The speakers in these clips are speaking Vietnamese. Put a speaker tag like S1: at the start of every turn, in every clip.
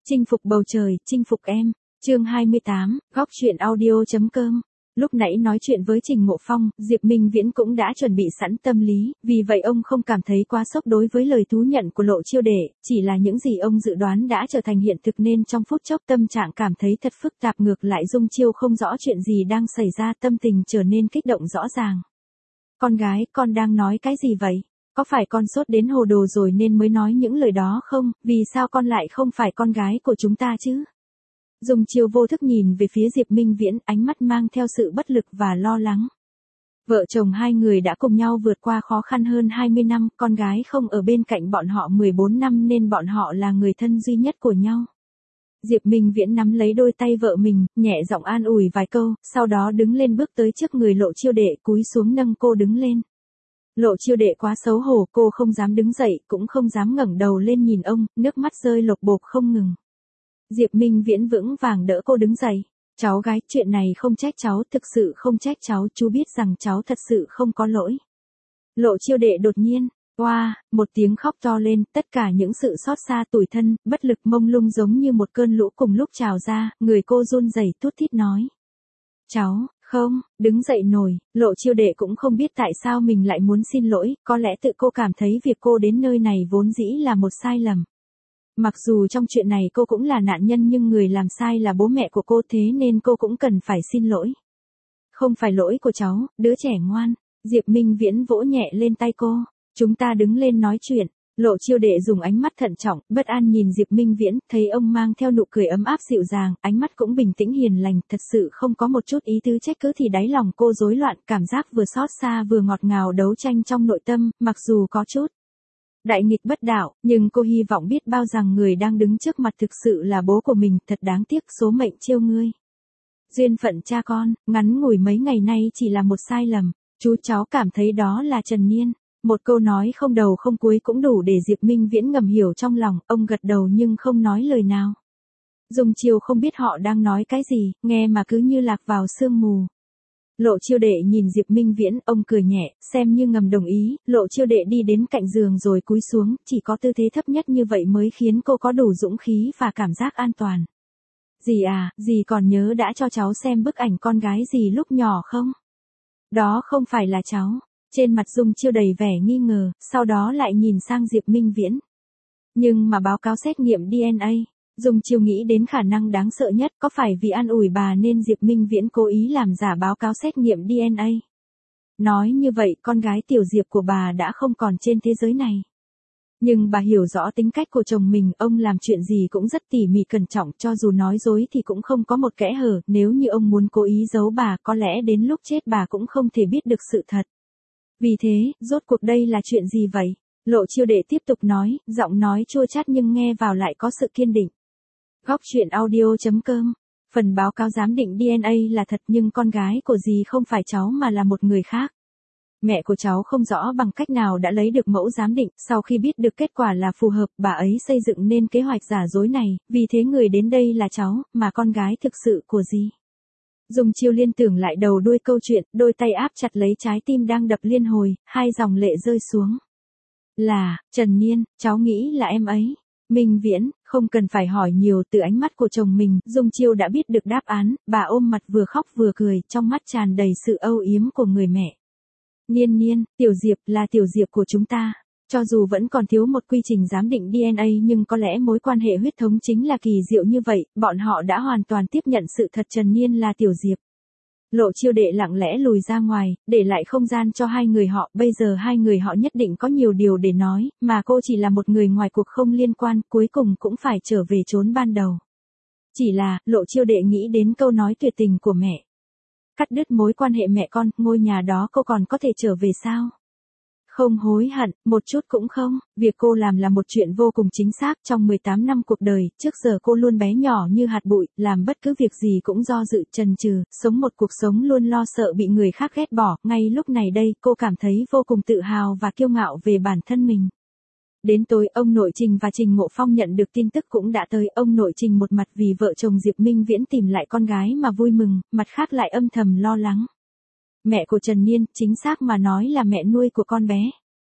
S1: Chinh phục bầu trời, chinh phục em. Chương 28, góc truyện audio.com. Lúc nãy nói chuyện với Trình Ngộ Phong, Diệp Minh Viễn cũng đã chuẩn bị sẵn tâm lý, vì vậy ông không cảm thấy quá sốc đối với lời thú nhận của Lộ Chiêu Đệ, chỉ là những gì ông dự đoán đã trở thành hiện thực nên trong phút chốc tâm trạng cảm thấy thật phức tạp, ngược lại Dung Chiêu không rõ chuyện gì đang xảy ra, tâm tình trở nên kích động rõ ràng. Con gái, con đang nói cái gì vậy? Có phải con sốt đến hồ đồ rồi nên mới nói những lời đó không? Vì sao con lại không phải con gái của chúng ta chứ? Dung Chiêu vô thức nhìn về phía Diệp Minh Viễn, ánh mắt mang theo sự bất lực và lo lắng. Vợ chồng hai người đã cùng nhau vượt qua khó khăn hơn 20 năm, con gái không ở bên cạnh bọn họ 14 năm nên bọn họ là người thân duy nhất của nhau. Diệp Minh Viễn nắm lấy đôi tay vợ mình, nhẹ giọng an ủi vài câu, sau đó đứng lên bước tới trước người Lộ Chiêu Đệ, cúi xuống nâng cô đứng lên. Lộ Chiêu Đệ quá xấu hổ, cô không dám đứng dậy, cũng không dám ngẩng đầu lên nhìn ông, nước mắt rơi lộc bộp không ngừng. Diệp Minh Viễn vững vàng đỡ cô đứng dậy. Cháu gái, chuyện này không trách cháu, thực sự không trách cháu, chú biết rằng cháu thật sự không có lỗi. Lộ Chiêu Đệ đột nhiên, một tiếng khóc to lên, tất cả những sự xót xa, tủi thân, bất lực, mông lung giống như một cơn lũ cùng lúc trào ra, người cô run rẩy thút thít nói. Cháu, không, đứng dậy nổi, Lộ Chiêu Đệ cũng không biết tại sao mình lại muốn xin lỗi, có lẽ tự cô cảm thấy việc cô đến nơi này vốn dĩ là một sai lầm. Mặc dù trong chuyện này cô cũng là nạn nhân nhưng người làm sai là bố mẹ của cô, thế nên cô cũng cần phải xin lỗi. Không phải lỗi của cháu, đứa trẻ ngoan. Diệp Minh Viễn vỗ nhẹ lên tay cô. Chúng ta đứng lên nói chuyện. Lộ Chiêu Đệ dùng ánh mắt thận trọng, bất an nhìn Diệp Minh Viễn, thấy ông mang theo nụ cười ấm áp dịu dàng, ánh mắt cũng bình tĩnh hiền lành, thật sự không có một chút ý tứ trách cứ thì đáy lòng cô rối loạn, cảm giác vừa xót xa vừa ngọt ngào đấu tranh trong nội tâm, mặc dù có chút đại nghịch bất đạo, nhưng cô hy vọng biết bao rằng người đang đứng trước mặt thực sự là bố của mình, thật đáng tiếc số mệnh chiêu ngươi. Duyên phận cha con, ngắn ngủi mấy ngày nay chỉ là một sai lầm, chú cháu cảm thấy đó là Trần Niên. Một câu nói không đầu không cuối cũng đủ để Diệp Minh Viễn ngầm hiểu trong lòng, ông gật đầu nhưng không nói lời nào. Dung Chiêu không biết họ đang nói cái gì, nghe mà cứ như lạc vào sương mù. Lộ Chiêu Đệ nhìn Diệp Minh Viễn, ông cười nhẹ, xem như ngầm đồng ý, Lộ Chiêu Đệ đi đến cạnh giường rồi cúi xuống, chỉ có tư thế thấp nhất như vậy mới khiến cô có đủ dũng khí và cảm giác an toàn. Dì à, dì còn nhớ đã cho cháu xem bức ảnh con gái dì lúc nhỏ không? Đó không phải là cháu. Trên mặt Dung Chiêu đầy vẻ nghi ngờ, sau đó lại nhìn sang Diệp Minh Viễn. Nhưng mà báo cáo xét nghiệm DNA. Dung Chiêu nghĩ đến khả năng đáng sợ nhất, có phải vì an ủi bà nên Diệp Minh Viễn cố ý làm giả báo cáo xét nghiệm DNA. Nói như vậy con gái tiểu Diệp của bà đã không còn trên thế giới này. Nhưng bà hiểu rõ tính cách của chồng mình, ông làm chuyện gì cũng rất tỉ mỉ cẩn trọng, cho dù nói dối thì cũng không có một kẽ hở, nếu như ông muốn cố ý giấu bà có lẽ đến lúc chết bà cũng không thể biết được sự thật. Vì thế, rốt cuộc đây là chuyện gì vậy? Lộ Chiêu Đệ tiếp tục nói, giọng nói chua chát nhưng nghe vào lại có sự kiên định. Góc truyện audio.com. Phần báo cáo giám định DNA là thật nhưng con gái của dì không phải cháu mà là một người khác. Mẹ của cháu không rõ bằng cách nào đã lấy được mẫu giám định, sau khi biết được kết quả là phù hợp, bà ấy xây dựng nên kế hoạch giả dối này, vì thế người đến đây là cháu, mà con gái thực sự của dì. Dung Chiêu liên tưởng lại đầu đuôi câu chuyện, đôi tay áp chặt lấy trái tim đang đập liên hồi, hai dòng lệ rơi xuống. Là, Trần Niên, cháu nghĩ là em ấy. Minh Viễn, không cần phải hỏi nhiều, từ ánh mắt của chồng mình, Dung Chiêu đã biết được đáp án, bà ôm mặt vừa khóc vừa cười, trong mắt tràn đầy sự âu yếm của người mẹ. Niên Niên, tiểu Diệp là tiểu Diệp của chúng ta. Cho dù vẫn còn thiếu một quy trình giám định DNA nhưng có lẽ mối quan hệ huyết thống chính là kỳ diệu như vậy, bọn họ đã hoàn toàn tiếp nhận sự thật Trần Niên là tiểu Diệp. Lộ Chiêu Đệ lặng lẽ lùi ra ngoài, để lại không gian cho hai người họ, bây giờ hai người họ nhất định có nhiều điều để nói, mà cô chỉ là một người ngoài cuộc không liên quan, cuối cùng cũng phải trở về chốn ban đầu. Chỉ là, Lộ Chiêu Đệ nghĩ đến câu nói tuyệt tình của mẹ. Cắt đứt mối quan hệ mẹ con, ngôi nhà đó cô còn có thể trở về sao? Không hối hận, một chút cũng không, việc cô làm là một chuyện vô cùng chính xác, trong 18 năm cuộc đời, trước giờ cô luôn bé nhỏ như hạt bụi, làm bất cứ việc gì cũng do dự chần chừ, sống một cuộc sống luôn lo sợ bị người khác ghét bỏ, ngay lúc này đây, cô cảm thấy vô cùng tự hào và kiêu ngạo về bản thân mình. Đến tối, ông nội Trình và Trình Ngộ Phong nhận được tin tức cũng đã tới, ông nội Trình một mặt vì vợ chồng Diệp Minh Viễn tìm lại con gái mà vui mừng, mặt khác lại âm thầm lo lắng. Mẹ của Trần Niên, chính xác mà nói là mẹ nuôi của con bé.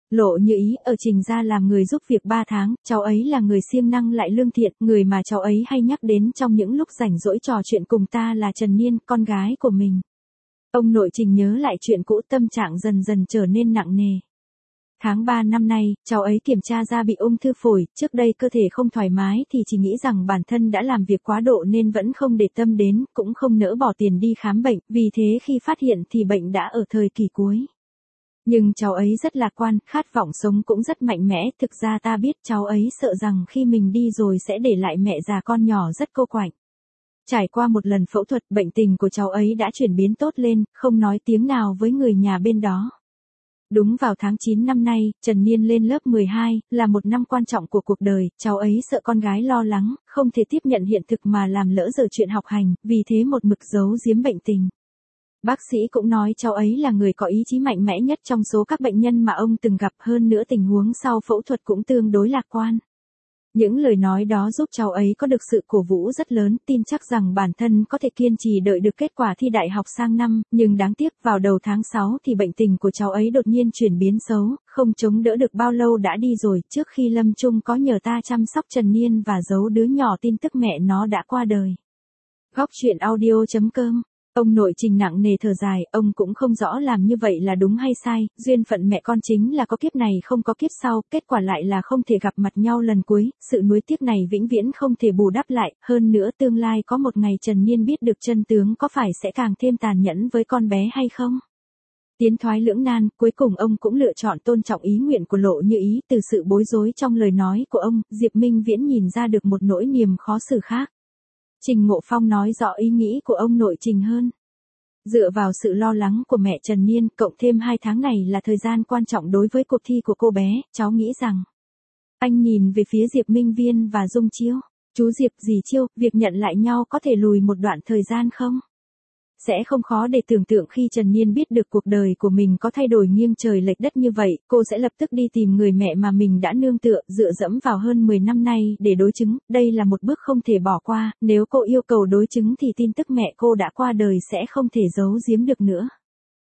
S1: Lộ Như Ý ở Trình gia làm người giúp việc 3 tháng, cháu ấy là người siêng năng lại lương thiện, người mà cháu ấy hay nhắc đến trong những lúc rảnh rỗi trò chuyện cùng ta là Trần Niên, con gái của mình. Ông nội Trình nhớ lại chuyện cũ, tâm trạng dần dần trở nên nặng nề. Tháng 3 năm nay, cháu ấy kiểm tra ra bị ung thư phổi, trước đây cơ thể không thoải mái thì chỉ nghĩ rằng bản thân đã làm việc quá độ nên vẫn không để tâm đến, cũng không nỡ bỏ tiền đi khám bệnh, vì thế khi phát hiện thì bệnh đã ở thời kỳ cuối. Nhưng cháu ấy rất lạc quan, khát vọng sống cũng rất mạnh mẽ, thực ra ta biết cháu ấy sợ rằng khi mình đi rồi sẽ để lại mẹ già con nhỏ rất cô quạnh. Trải qua một lần phẫu thuật, bệnh tình của cháu ấy đã chuyển biến tốt lên, không nói tiếng nào với người nhà bên đó. Đúng vào tháng 9 năm nay, Trần Niên lên lớp 12, là một năm quan trọng của cuộc đời, cháu ấy sợ con gái lo lắng, không thể tiếp nhận hiện thực mà làm lỡ giờ chuyện học hành, vì thế một mực giấu giếm bệnh tình. Bác sĩ cũng nói cháu ấy là người có ý chí mạnh mẽ nhất trong số các bệnh nhân mà ông từng gặp, hơn nữa tình huống sau phẫu thuật cũng tương đối lạc quan. Những lời nói đó giúp cháu ấy có được sự cổ vũ rất lớn, tin chắc rằng bản thân có thể kiên trì đợi được kết quả thi đại học sang năm, nhưng đáng tiếc vào đầu tháng 6 thì bệnh tình của cháu ấy đột nhiên chuyển biến xấu, không chống đỡ được bao lâu đã đi rồi, trước khi lâm chung có nhờ ta chăm sóc Trần Niên và giấu đứa nhỏ tin tức mẹ nó đã qua đời. Góc truyện audio.com. Ông nội Trình nặng nề thở dài, ông cũng không rõ làm như vậy là đúng hay sai, duyên phận mẹ con chính là có kiếp này không có kiếp sau, kết quả lại là không thể gặp mặt nhau lần cuối, sự nuối tiếc này vĩnh viễn không thể bù đắp lại, hơn nữa tương lai có một ngày Trần Niên biết được chân tướng có phải sẽ càng thêm tàn nhẫn với con bé hay không? Tiến thoái lưỡng nan, cuối cùng ông cũng lựa chọn tôn trọng ý nguyện của Lộ Như Ý, từ sự bối rối trong lời nói của ông, Diệp Minh Viễn nhìn ra được một nỗi niềm khó xử khác. Trình Ngộ Phong nói rõ ý nghĩ của ông nội Trình hơn. Dựa vào sự lo lắng của mẹ Trần Niên, cộng thêm 2 tháng này là thời gian quan trọng đối với cuộc thi của cô bé, cháu nghĩ rằng. Anh nhìn về phía Diệp Minh Viên và Dung Chiêu. Chú Diệp, dì Chiêu, việc nhận lại nhau có thể lùi một đoạn thời gian không? Sẽ không khó để tưởng tượng khi Trần Niên biết được cuộc đời của mình có thay đổi nghiêng trời lệch đất như vậy, cô sẽ lập tức đi tìm người mẹ mà mình đã nương tựa, dựa dẫm vào hơn 10 năm nay để đối chứng, đây là một bước không thể bỏ qua, nếu cô yêu cầu đối chứng thì tin tức mẹ cô đã qua đời sẽ không thể giấu giếm được nữa.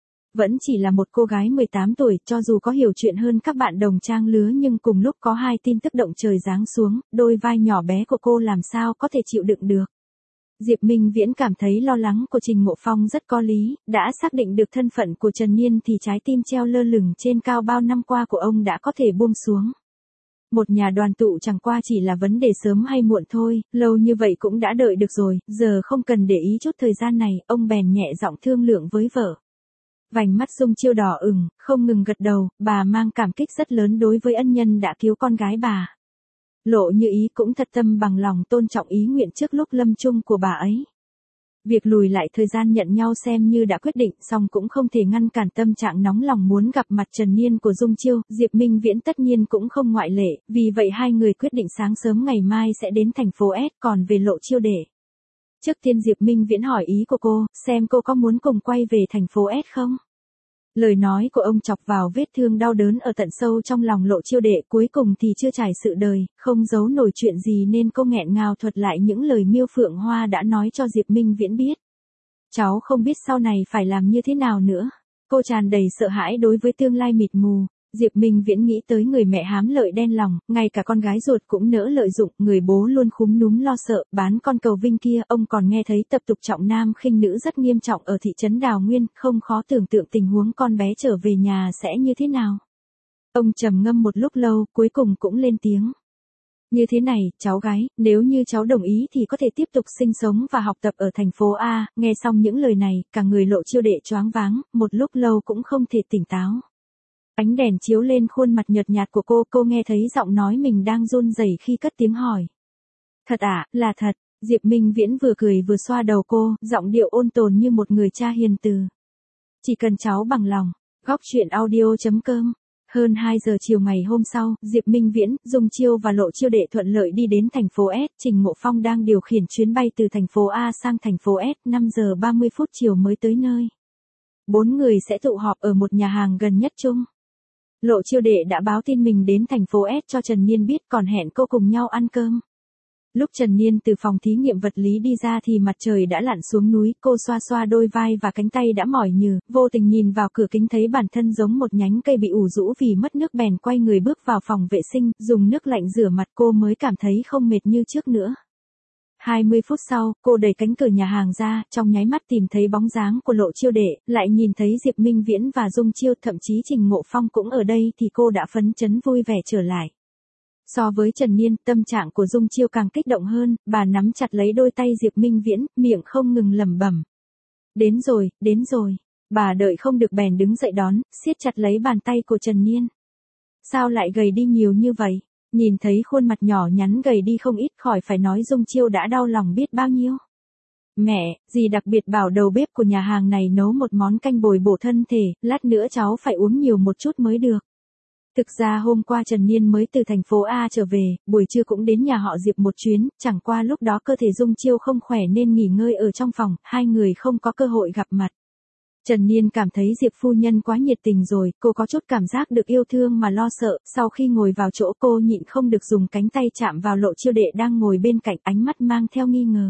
S1: Vẫn chỉ là một cô gái 18 tuổi, cho dù có hiểu chuyện hơn các bạn đồng trang lứa nhưng cùng lúc có 2 tin tức động trời giáng xuống, đôi vai nhỏ bé của cô làm sao có thể chịu đựng được. Diệp Minh Viễn cảm thấy lo lắng của Trình Ngộ Phong rất có lý, đã xác định được thân phận của Trần Niên thì trái tim treo lơ lửng trên cao bao năm qua của ông đã có thể buông xuống. Một nhà đoàn tụ chẳng qua chỉ là vấn đề sớm hay muộn thôi, lâu như vậy cũng đã đợi được rồi, giờ không cần để ý chút thời gian này, ông bèn nhẹ giọng thương lượng với vợ. Vành mắt Dung Chiêu đỏ ửng, không ngừng gật đầu, bà mang cảm kích rất lớn đối với ân nhân đã cứu con gái bà. Lộ Như Ý cũng thật tâm bằng lòng tôn trọng ý nguyện trước lúc lâm chung của bà ấy. Việc lùi lại thời gian nhận nhau xem như đã quyết định, song cũng không thể ngăn cản tâm trạng nóng lòng muốn gặp mặt Trần Niên của Dung Chiêu, Diệp Minh Viễn tất nhiên cũng không ngoại lệ, vì vậy hai người quyết định sáng sớm ngày mai sẽ đến thành phố S, còn về Lộ Chiêu để. Trước tiên Diệp Minh Viễn hỏi ý của cô, xem cô có muốn cùng quay về thành phố S không? Lời nói của ông chọc vào vết thương đau đớn ở tận sâu trong lòng Lộ Chiêu đệ, cuối cùng thì chưa trải sự đời, không giấu nổi chuyện gì nên cô nghẹn ngào thuật lại những lời Miêu Phượng Hoa đã nói cho Diệp Minh Viễn biết. Cháu không biết sau này phải làm như thế nào nữa. Cô tràn đầy sợ hãi đối với tương lai mịt mù. Diệp Minh Viễn nghĩ tới người mẹ hám lợi đen lòng, ngay cả con gái ruột cũng nỡ lợi dụng, người bố luôn khúm núm lo sợ, bán con cầu vinh kia, ông còn nghe thấy tập tục trọng nam khinh nữ rất nghiêm trọng ở thị trấn Đào Nguyên, không khó tưởng tượng tình huống con bé trở về nhà sẽ như thế nào. Ông trầm ngâm một lúc lâu, cuối cùng cũng lên tiếng. Như thế này, cháu gái, nếu như cháu đồng ý thì có thể tiếp tục sinh sống và học tập ở thành phố A, nghe xong những lời này, cả người Lộ Chiêu đệ choáng váng, một lúc lâu cũng không thể tỉnh táo. Ánh đèn chiếu lên khuôn mặt nhợt nhạt của cô nghe thấy giọng nói mình đang run rẩy khi cất tiếng hỏi. Thật à, là thật, Diệp Minh Viễn vừa cười vừa xoa đầu cô, giọng điệu ôn tồn như một người cha hiền từ. Chỉ cần cháu bằng lòng. Góc truyện audio.com. Hơn 2 giờ chiều ngày hôm sau, Diệp Minh Viễn, Dung Chiêu và Lộ Chiêu đệ thuận lợi đi đến thành phố S, Trình Ngộ Phong đang điều khiển chuyến bay từ thành phố A sang thành phố S, 5 giờ 30 phút chiều mới tới nơi. 4 người sẽ tụ họp ở một nhà hàng gần nhất chung. Lộ Chiêu đệ đã báo tin mình đến thành phố S cho Trần Niên biết, còn hẹn cô cùng nhau ăn cơm. Lúc Trần Niên từ phòng thí nghiệm vật lý đi ra thì mặt trời đã lặn xuống núi, cô xoa xoa đôi vai và cánh tay đã mỏi nhừ, vô tình nhìn vào cửa kính thấy bản thân giống một nhánh cây bị ủ rũ vì mất nước bèn quay người bước vào phòng vệ sinh, dùng nước lạnh rửa mặt cô mới cảm thấy không mệt như trước nữa. 20 phút sau, cô đẩy cánh cửa nhà hàng ra, trong nháy mắt tìm thấy bóng dáng của Lộ Chiêu Đệ, lại nhìn thấy Diệp Minh Viễn và Dung Chiêu, thậm chí Trình Ngộ Phong cũng ở đây thì cô đã phấn chấn vui vẻ trở lại. So với Trần Niên, tâm trạng của Dung Chiêu càng kích động hơn, bà nắm chặt lấy đôi tay Diệp Minh Viễn, miệng không ngừng lẩm bẩm. Đến rồi, đến rồi. Bà đợi không được bèn đứng dậy đón, siết chặt lấy bàn tay của Trần Niên. Sao lại gầy đi nhiều như vậy? Nhìn thấy khuôn mặt nhỏ nhắn gầy đi không ít, khỏi phải nói Dung Chiêu đã đau lòng biết bao nhiêu. Mẹ, dì đặc biệt bảo đầu bếp của nhà hàng này nấu một món canh bồi bổ thân thể, lát nữa cháu phải uống nhiều một chút mới được. Thực ra hôm qua Trần Niên mới từ thành phố A trở về, buổi trưa cũng đến nhà họ Diệp một chuyến, chẳng qua lúc đó cơ thể Dung Chiêu không khỏe nên nghỉ ngơi ở trong phòng, hai người không có cơ hội gặp mặt. Trần Niên cảm thấy Diệp phu nhân quá nhiệt tình rồi, cô có chút cảm giác được yêu thương mà lo sợ, sau khi ngồi vào chỗ cô nhịn không được dùng cánh tay chạm vào Lộ Chiêu Đệ đang ngồi bên cạnh, ánh mắt mang theo nghi ngờ.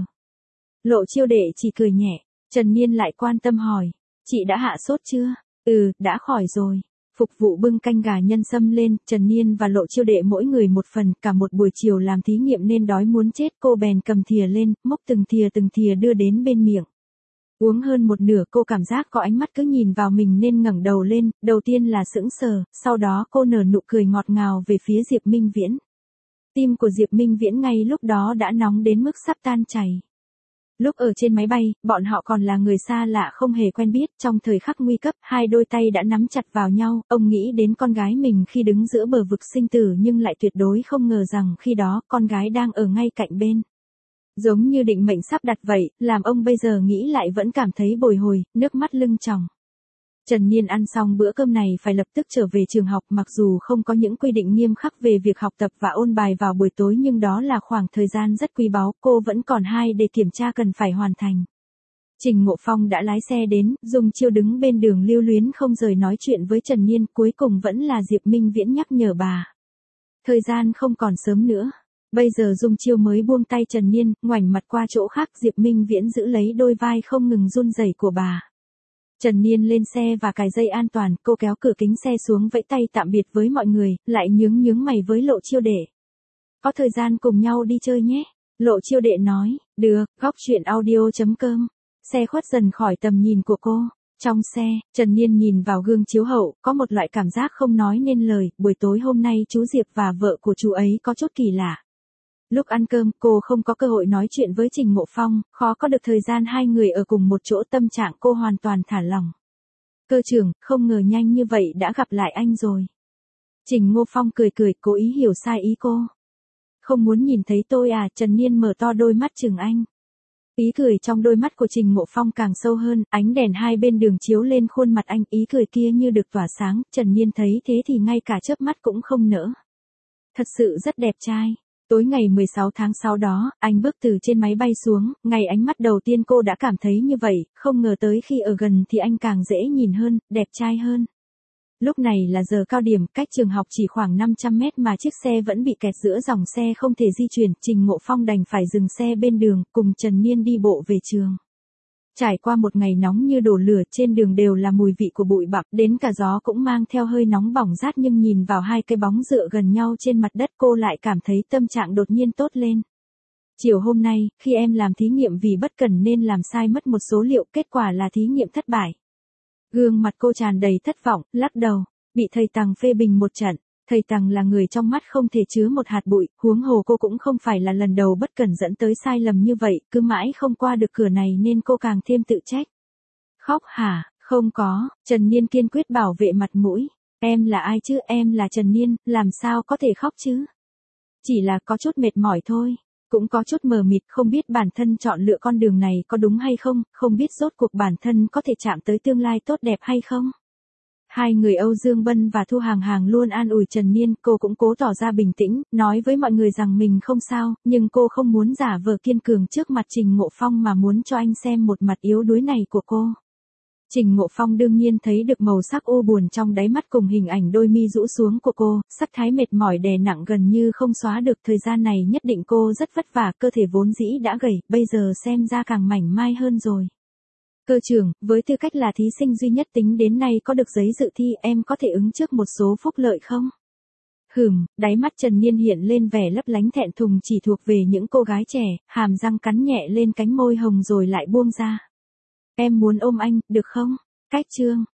S1: Lộ Chiêu Đệ chỉ cười nhẹ, Trần Niên lại quan tâm hỏi, chị đã hạ sốt chưa? Ừ, đã khỏi rồi. Phục vụ bưng canh gà nhân sâm lên, Trần Niên và Lộ Chiêu Đệ mỗi người một phần, cả một buổi chiều làm thí nghiệm nên đói muốn chết, cô bèn cầm thìa lên, múc từng thìa đưa đến bên miệng. Uống hơn một nửa cô cảm giác có ánh mắt cứ nhìn vào mình nên ngẩng đầu lên, đầu tiên là sững sờ, sau đó cô nở nụ cười ngọt ngào về phía Diệp Minh Viễn. Tim của Diệp Minh Viễn ngay lúc đó đã nóng đến mức sắp tan chảy. Lúc ở trên máy bay, bọn họ còn là người xa lạ không hề quen biết, trong thời khắc nguy cấp, hai đôi tay đã nắm chặt vào nhau, ông nghĩ đến con gái mình khi đứng giữa bờ vực sinh tử nhưng lại tuyệt đối không ngờ rằng khi đó con gái đang ở ngay cạnh bên. Giống như định mệnh sắp đặt vậy, làm ông bây giờ nghĩ lại vẫn cảm thấy bồi hồi, nước mắt lưng tròng. Trần Niên ăn xong bữa cơm này phải lập tức trở về trường học, mặc dù không có những quy định nghiêm khắc về việc học tập và ôn bài vào buổi tối nhưng đó là khoảng thời gian rất quý báu, cô vẫn còn 2 đề kiểm tra cần phải hoàn thành. Trình Ngộ Phong đã lái xe đến, Dung Chiêu đứng bên đường lưu luyến không rời nói chuyện với Trần Niên, cuối cùng vẫn là Diệp Minh Viễn nhắc nhở bà. Thời gian không còn sớm nữa. Bây giờ Dung Chiêu mới buông tay Trần Niên, ngoảnh mặt qua chỗ khác, Diệp Minh Viễn giữ lấy đôi vai không ngừng run rẩy của bà. Trần Niên lên xe và cài dây an toàn, cô kéo cửa kính xe xuống vẫy tay tạm biệt với mọi người, lại nhướng mày với Lộ Chiêu Đệ. Có thời gian cùng nhau đi chơi nhé. Lộ Chiêu Đệ nói, được, góc chuyện audio.com. Xe khuất dần khỏi tầm nhìn của cô. Trong xe, Trần Niên nhìn vào gương chiếu hậu, có một loại cảm giác không nói nên lời, buổi tối hôm nay chú Diệp và vợ của chú ấy có chút kỳ lạ. Lúc ăn cơm, cô không có cơ hội nói chuyện với Trình Ngộ Phong, khó có được thời gian hai người ở cùng một chỗ, tâm trạng cô hoàn toàn thả lỏng. Cơ trưởng, không ngờ nhanh như vậy đã gặp lại anh rồi. Trình Ngộ Phong cười, cố ý hiểu sai ý cô. Không muốn nhìn thấy tôi à? Trần Niên mở to đôi mắt chừng anh. Ý cười trong đôi mắt của Trình Ngộ Phong càng sâu hơn, ánh đèn hai bên đường chiếu lên khuôn mặt anh, ý cười kia như được tỏa sáng, Trần Niên thấy thế thì ngay cả chớp mắt cũng không nỡ. Thật sự rất đẹp trai. Tối ngày 16 tháng 6 đó, anh bước từ trên máy bay xuống, ngày ánh mắt đầu tiên cô đã cảm thấy như vậy, không ngờ tới khi ở gần thì anh càng dễ nhìn hơn, đẹp trai hơn. Lúc này là giờ cao điểm, cách trường học chỉ khoảng 500 mét mà chiếc xe vẫn bị kẹt giữa dòng xe không thể di chuyển, Trình Ngộ Phong đành phải dừng xe bên đường, cùng Trần Niên đi bộ về trường. Trải qua một ngày nóng như đổ lửa, trên đường đều là mùi vị của bụi bặm, đến cả gió cũng mang theo hơi nóng bỏng rát, nhưng nhìn vào hai cái bóng dựa gần nhau trên mặt đất cô lại cảm thấy tâm trạng đột nhiên tốt lên. Chiều hôm nay, khi em làm thí nghiệm vì bất cẩn nên làm sai mất một số liệu, kết quả là thí nghiệm thất bại. Gương mặt cô tràn đầy thất vọng, lắc đầu, bị thầy Tằng phê bình một trận. Thầy Tằng là người trong mắt không thể chứa một hạt bụi, huống hồ cô cũng không phải là lần đầu bất cẩn dẫn tới sai lầm như vậy, cứ mãi không qua được cửa này nên cô càng thêm tự trách. Khóc hả? Không có, Trần Niên kiên quyết bảo vệ mặt mũi. Em là ai chứ? Em là Trần Niên, làm sao có thể khóc chứ? Chỉ là có chút mệt mỏi thôi. Cũng có chút mờ mịt, không biết bản thân chọn lựa con đường này có đúng hay không, không biết rốt cuộc bản thân có thể chạm tới tương lai tốt đẹp hay không. Hai người Âu Dương Bân và Thu Hàng luôn an ủi Trần Niên, cô cũng cố tỏ ra bình tĩnh, nói với mọi người rằng mình không sao, nhưng cô không muốn giả vờ kiên cường trước mặt Trình Ngộ Phong mà muốn cho anh xem một mặt yếu đuối này của cô. Trình Ngộ Phong đương nhiên thấy được màu sắc u buồn trong đáy mắt cùng hình ảnh đôi mi rũ xuống của cô, sắc thái mệt mỏi đè nặng gần như không xóa được. Thời gian này nhất định cô rất vất vả, cơ thể vốn dĩ đã gầy, bây giờ xem ra càng mảnh mai hơn rồi. Cơ trưởng, với tư cách là thí sinh duy nhất tính đến nay có được giấy dự thi, em có thể ứng trước một số phúc lợi không? Đáy mắt Trần Niên hiện lên vẻ lấp lánh thẹn thùng chỉ thuộc về những cô gái trẻ, hàm răng cắn nhẹ lên cánh môi hồng rồi lại buông ra. Em muốn ôm anh, được không? Cách chương